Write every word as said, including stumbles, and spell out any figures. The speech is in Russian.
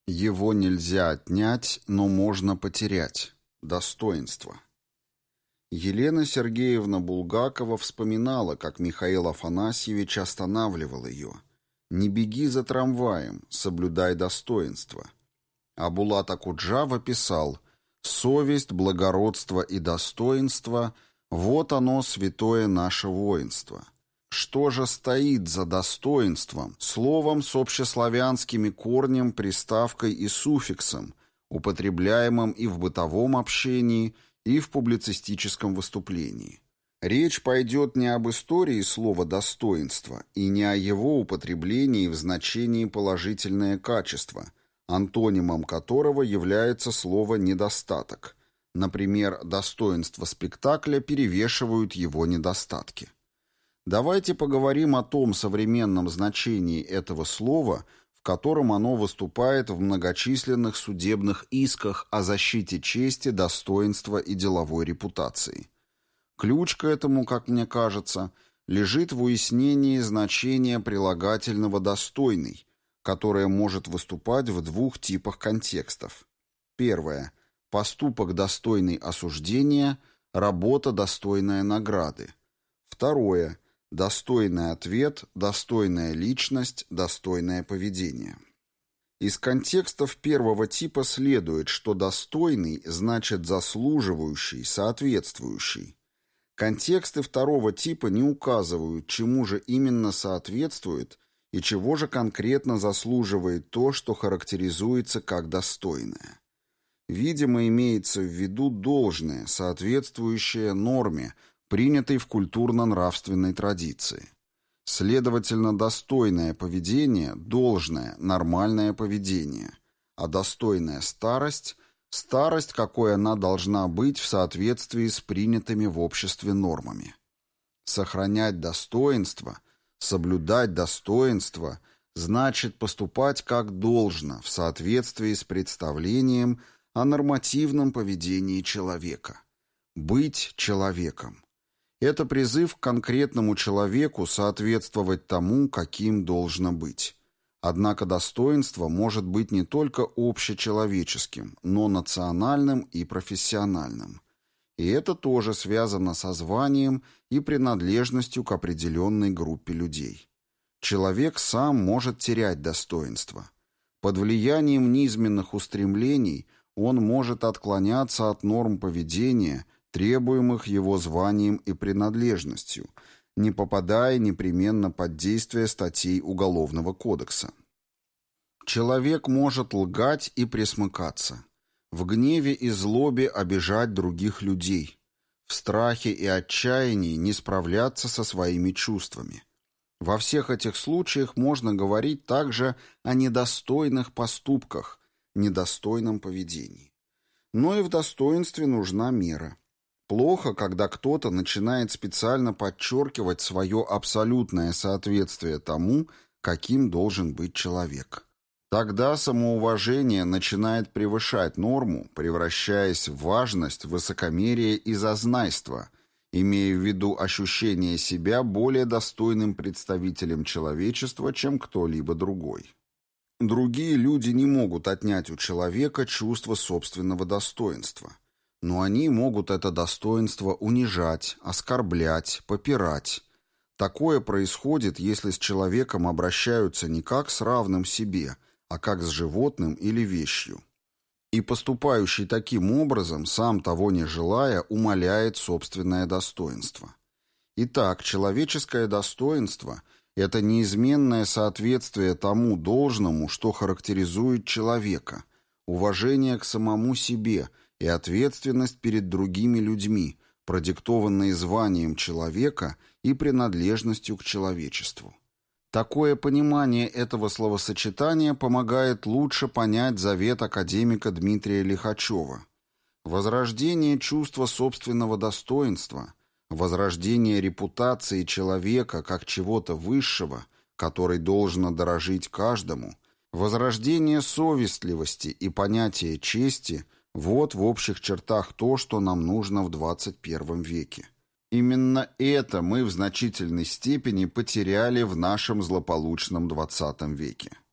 Его нельзя отнять, но можно потерять. Достоинство. Елена Сергеевна Булгакова вспоминала, как Михаил Афанасьевич останавливал ее. «Не беги за трамваем, соблюдай достоинство». А Булат Акуджава писал: «Совесть, благородство и достоинство – вот оно, святое наше воинство». Что же стоит за достоинством, словом с общеславянскими корнем, приставкой и суффиксом, употребляемым и в бытовом общении, и в публицистическом выступлении? Речь пойдет не об истории слова «достоинство» и не о его употреблении в значении «положительное качество», антонимом которого является слово «недостаток». Например, достоинства спектакля перевешивают его недостатки. Давайте поговорим о том современном значении этого слова, в котором оно выступает в многочисленных судебных исках о защите чести, достоинства и деловой репутации. Ключ к этому, как мне кажется, лежит в уяснении значения прилагательного «достойный», которое может выступать в двух типах контекстов. Первое. Поступок, достойный осуждения, работа, достойная награды. Второе. Достойный ответ, достойная личность, достойное поведение. Из контекстов первого типа следует, что достойный значит заслуживающий, соответствующий. Контексты второго типа не указывают, чему же именно соответствует и чего же конкретно заслуживает то, что характеризуется как достойное. Видимо, имеется в виду должное, соответствующее норме, принятой в культурно-нравственной традиции. Следовательно, достойное поведение – должное, нормальное поведение, а достойная старость – старость, какой она должна быть в соответствии с принятыми в обществе нормами. Сохранять достоинство, соблюдать достоинство – значит поступать как должно в соответствии с представлением о нормативном поведении человека. Быть человеком. Это призыв к конкретному человеку соответствовать тому, каким должно быть. Однако достоинство может быть не только общечеловеческим, но национальным и профессиональным. И это тоже связано со званием и принадлежностью к определенной группе людей. Человек сам может терять достоинство. Под влиянием низменных устремлений он может отклоняться от норм поведения, требуемых его званием и принадлежностью, не попадая непременно под действие статей Уголовного кодекса. Человек может лгать и пресмыкаться, в гневе и злобе обижать других людей, в страхе и отчаянии не справляться со своими чувствами. Во всех этих случаях можно говорить также о недостойных поступках, недостойном поведении. Но и в достоинстве нужна мера. Плохо, когда кто-то начинает специально подчеркивать свое абсолютное соответствие тому, каким должен быть человек. Тогда самоуважение начинает превышать норму, превращаясь в важность, высокомерие и зазнайство, имея в виду ощущение себя более достойным представителем человечества, чем кто-либо другой. Другие люди не могут отнять у человека чувство собственного достоинства. Но они могут это достоинство унижать, оскорблять, попирать. Такое происходит, если с человеком обращаются не как с равным себе, а как с животным или вещью. И поступающий таким образом, сам того не желая, умаляет собственное достоинство. Итак, человеческое достоинство – это неизменное соответствие тому должному, что характеризует человека, уважение к самому себе – и ответственность перед другими людьми, продиктованные званием человека и принадлежностью к человечеству. Такое понимание этого словосочетания помогает лучше понять завет академика Дмитрия Лихачева. Возрождение чувства собственного достоинства, возрождение репутации человека как чего-то высшего, который должно дорожить каждому, возрождение совестливости и понятия чести – вот в общих чертах то, что нам нужно в двадцать первом веке. Именно это мы в значительной степени потеряли в нашем злополучном двадцатом веке.